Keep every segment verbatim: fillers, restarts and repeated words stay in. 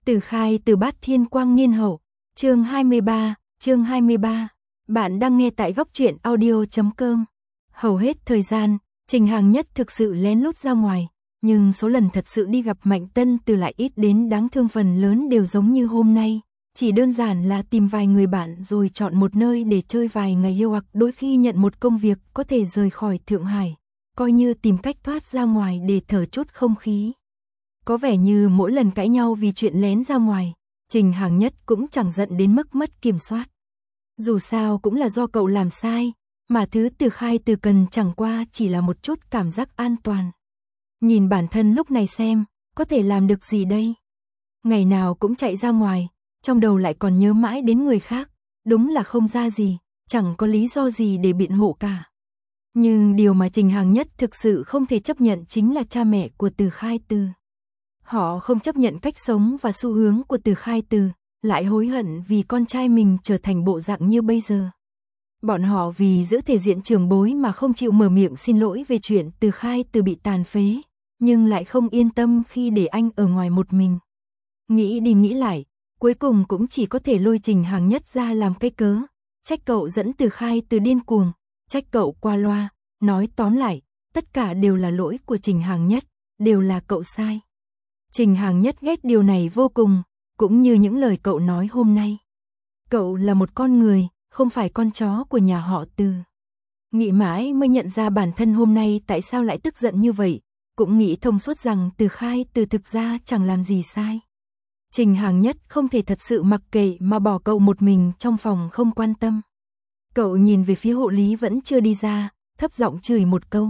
Từ Khai Từ Bát Thiên Quang Niên Hậu, chương hai mươi ba, chương hai mươi ba. Bạn đang nghe tại góc truyện audio chấm com. Hầu hết thời gian, Trình Hàng Nhất thực sự lén lút ra ngoài, nhưng số lần thật sự đi gặp Mạnh Tân Từ lại ít đến đáng thương, phần lớn đều giống như hôm nay, chỉ đơn giản là tìm vài người bạn rồi chọn một nơi để chơi vài ngày, yêu hoặc đôi khi nhận một công việc có thể rời khỏi Thượng Hải, coi như tìm cách thoát ra ngoài để thở chút không khí. Có vẻ như mỗi lần cãi nhau vì chuyện lén ra ngoài, Trình Hàng Nhất cũng chẳng giận đến mức mất kiểm soát. Dù sao cũng là do cậu làm sai, mà thứ Từ Khai Từ cần chẳng qua chỉ là một chút cảm giác an toàn. Nhìn bản thân lúc này xem, có thể làm được gì đây? Ngày nào cũng chạy ra ngoài, trong đầu lại còn nhớ mãi đến người khác, đúng là không ra gì, chẳng có lý do gì để biện hộ cả. Nhưng điều mà Trình Hàng Nhất thực sự không thể chấp nhận chính là cha mẹ của Từ Khai Từ. Họ không chấp nhận cách sống và xu hướng của Từ Khai Từ, lại hối hận vì con trai mình trở thành bộ dạng như bây giờ. Bọn họ vì giữ thể diện trưởng bối mà không chịu mở miệng xin lỗi về chuyện Từ Khai Từ bị tàn phế, nhưng lại không yên tâm khi để anh ở ngoài một mình. Nghĩ đi nghĩ lại, cuối cùng cũng chỉ có thể lôi Trình Hàng Nhất ra làm cái cớ, trách cậu dẫn Từ Khai Từ điên cuồng, trách cậu qua loa, nói tóm lại, tất cả đều là lỗi của Trình Hàng Nhất, đều là cậu sai. Trình Hàng Nhất ghét điều này vô cùng, cũng như những lời cậu nói hôm nay. Cậu là một con người, không phải con chó của nhà họ Từ. Nghĩ mãi mới nhận ra bản thân hôm nay tại sao lại tức giận như vậy, cũng nghĩ thông suốt rằng Từ Khai Từ thực ra chẳng làm gì sai. Trình Hàng Nhất không thể thật sự mặc kệ mà bỏ cậu một mình trong phòng không quan tâm. Cậu nhìn về phía hộ lý vẫn chưa đi ra, thấp giọng chửi một câu.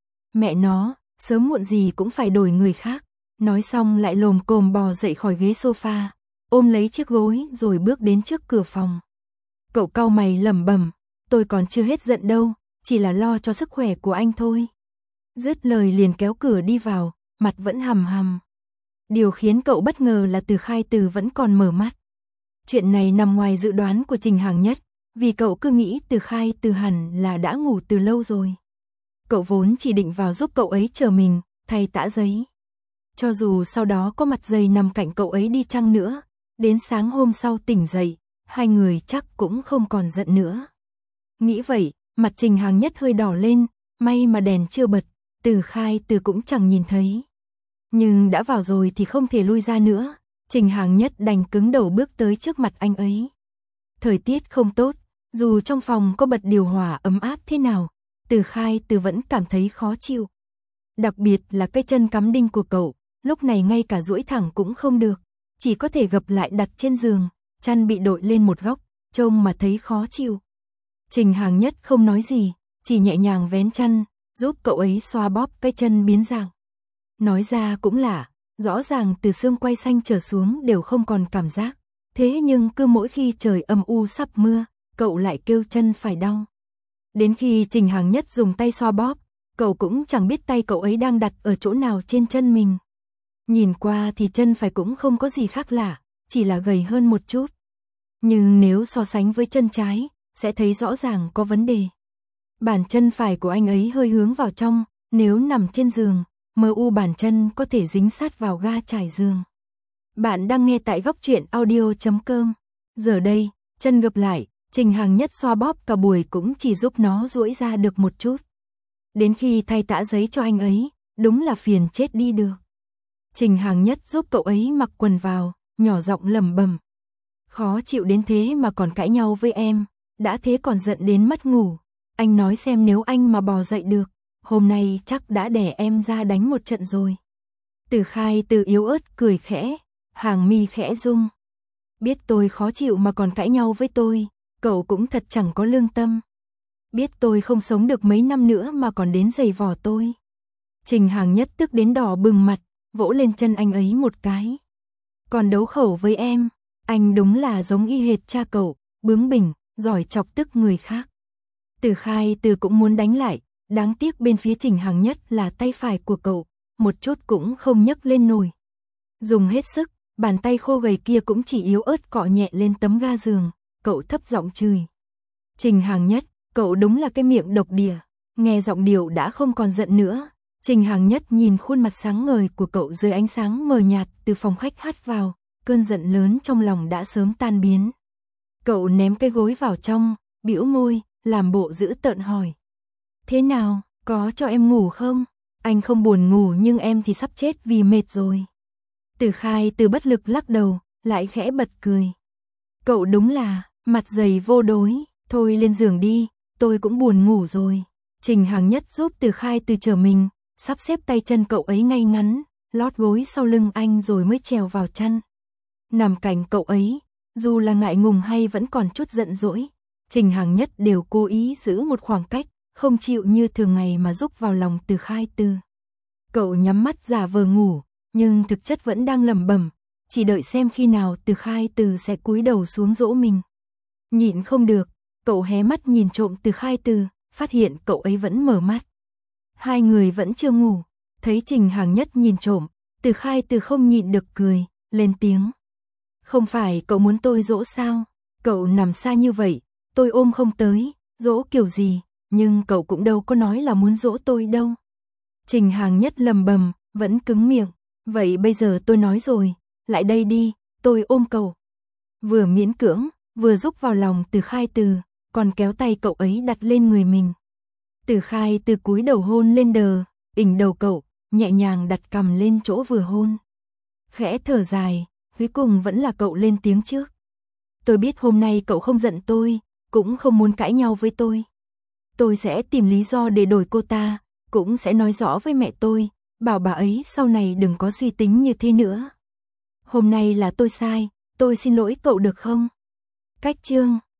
Mẹ nó, sớm muộn gì cũng phải đổi người khác. Nói xong lại lồm cồm bò dậy khỏi ghế sofa, ôm lấy chiếc gối rồi bước đến trước cửa phòng. Cậu cau mày lẩm bẩm, tôi còn chưa hết giận đâu, chỉ là lo cho sức khỏe của anh thôi. Dứt lời liền kéo cửa đi vào, mặt vẫn hầm hầm. Điều khiến cậu bất ngờ là Từ Khai Từ vẫn còn mở mắt. Chuyện này nằm ngoài dự đoán của Trình Hàng Nhất, vì cậu cứ nghĩ Từ Khai Từ hẳn là đã ngủ từ lâu rồi. Cậu vốn chỉ định vào giúp cậu ấy chờ mình, thay tã giấy. Cho dù sau đó có mặt dày nằm cạnh cậu ấy đi chăng nữa, đến sáng hôm sau tỉnh dậy, hai người chắc cũng không còn giận nữa. Nghĩ vậy, mặt Trình Hàng Nhất hơi đỏ lên, may mà đèn chưa bật, Từ Khai Từ cũng chẳng nhìn thấy. Nhưng đã vào rồi thì không thể lui ra nữa, Trình Hàng Nhất đành cứng đầu bước tới trước mặt anh ấy. Thời tiết không tốt, dù trong phòng có bật điều hòa ấm áp thế nào, Từ Khai Từ vẫn cảm thấy khó chịu. Đặc biệt là cái chân cắm đinh của cậu, lúc này ngay cả duỗi thẳng cũng không được, chỉ có thể gập lại đặt trên giường, chăn bị đội lên một góc, trông mà thấy khó chịu. Trình Hàng Nhất không nói gì, chỉ nhẹ nhàng vén chăn, giúp cậu ấy xoa bóp cái chân biến dạng. Nói ra cũng lạ, rõ ràng từ xương quai xanh trở xuống đều không còn cảm giác, thế nhưng cứ mỗi khi trời âm u sắp mưa, cậu lại kêu chân phải đau. Đến khi Trình Hàng Nhất dùng tay xoa bóp, cậu cũng chẳng biết tay cậu ấy đang đặt ở chỗ nào trên chân mình. Nhìn qua thì chân phải cũng không có gì khác lạ, chỉ là gầy hơn một chút. Nhưng nếu so sánh với chân trái, sẽ thấy rõ ràng có vấn đề. Bàn chân phải của anh ấy hơi hướng vào trong, nếu nằm trên giường, mờ u bàn chân có thể dính sát vào ga trải giường. Bạn đang nghe tại góc truyện audio chấm com. Giờ đây, chân gập lại, Trình Hàng Nhất xoa bóp cả buổi cũng chỉ giúp nó duỗi ra được một chút. Đến khi thay tã giấy cho anh ấy, đúng là phiền chết đi được. Trình Hàng Nhất giúp cậu ấy mặc quần vào, nhỏ giọng lẩm bẩm. Khó chịu đến thế mà còn cãi nhau với em, đã thế còn giận đến mất ngủ. Anh nói xem nếu anh mà bò dậy được, hôm nay chắc đã đẻ em ra đánh một trận rồi. Từ Khai Từ yếu ớt cười khẽ, hàng mi khẽ rung. Biết tôi khó chịu mà còn cãi nhau với tôi, cậu cũng thật chẳng có lương tâm. Biết tôi không sống được mấy năm nữa mà còn đến giày vò tôi. Trình Hàng Nhất tức đến đỏ bừng mặt, vỗ lên chân anh ấy một cái. Còn đấu khẩu với em, anh đúng là giống y hệt cha cậu, bướng bỉnh, giỏi chọc tức người khác. Từ Khai Từ cũng muốn đánh lại, đáng tiếc bên phía Trình Hàng Nhất là tay phải của cậu, một chút cũng không nhấc lên nổi. Dùng hết sức, bàn tay khô gầy kia cũng chỉ yếu ớt cọ nhẹ lên tấm ga giường, cậu thấp giọng chửi. Trình Hàng Nhất, cậu đúng là cái miệng độc địa. Nghe giọng điệu đã không còn giận nữa, Trình Hàng Nhất nhìn khuôn mặt sáng ngời của cậu dưới ánh sáng mờ nhạt từ phòng khách hắt vào, cơn giận lớn trong lòng đã sớm tan biến. Cậu ném cái gối vào trong, bĩu môi, làm bộ dữ tợn hỏi. Thế nào, có cho em ngủ không? Anh không buồn ngủ nhưng em thì sắp chết vì mệt rồi. Từ Khai Từ bất lực lắc đầu, lại khẽ bật cười. Cậu đúng là, mặt dày vô đối, thôi lên giường đi, tôi cũng buồn ngủ rồi. Trình Hằng Nhất giúp Từ Khai Từ trở mình, sắp xếp tay chân cậu ấy ngay ngắn, lót gối sau lưng anh rồi mới trèo vào chăn. Nằm cạnh cậu ấy, dù là ngại ngùng hay vẫn còn chút giận dỗi, Trình Hằng Nhất đều cố ý giữ một khoảng cách, không chịu như thường ngày mà rúc vào lòng Từ Khai Từ. Cậu nhắm mắt giả vờ ngủ, nhưng thực chất vẫn đang lẩm bẩm, chỉ đợi xem khi nào Từ Khai Từ sẽ cúi đầu xuống dỗ mình. Nhịn không được, cậu hé mắt nhìn trộm Từ Khai Từ, phát hiện cậu ấy vẫn mở mắt. Hai người vẫn chưa ngủ, thấy Trình Hằng Nhất nhìn trộm, Từ Khai Từ không nhịn được cười, lên tiếng. Không phải cậu muốn tôi dỗ sao? Cậu nằm xa như vậy, tôi ôm không tới, dỗ kiểu gì, nhưng cậu cũng đâu có nói là muốn dỗ tôi đâu. Trình Hằng Nhất lầm bầm, vẫn cứng miệng. Vậy bây giờ tôi nói rồi, lại đây đi, tôi ôm cậu. Vừa miễn cưỡng, vừa giúp vào lòng Từ Khai Từ, còn kéo tay cậu ấy đặt lên người mình. Từ Khai Từ cúi đầu hôn lên đờ, ỉnh đầu cậu, nhẹ nhàng đặt cằm lên chỗ vừa hôn. Khẽ thở dài, cuối cùng vẫn là cậu lên tiếng trước. Tôi biết hôm nay cậu không giận tôi, cũng không muốn cãi nhau với tôi. Tôi sẽ tìm lý do để đổi cô ta, cũng sẽ nói rõ với mẹ tôi, bảo bà ấy sau này đừng có suy tính như thế nữa. Hôm nay là tôi sai, tôi xin lỗi cậu được không? Cách chương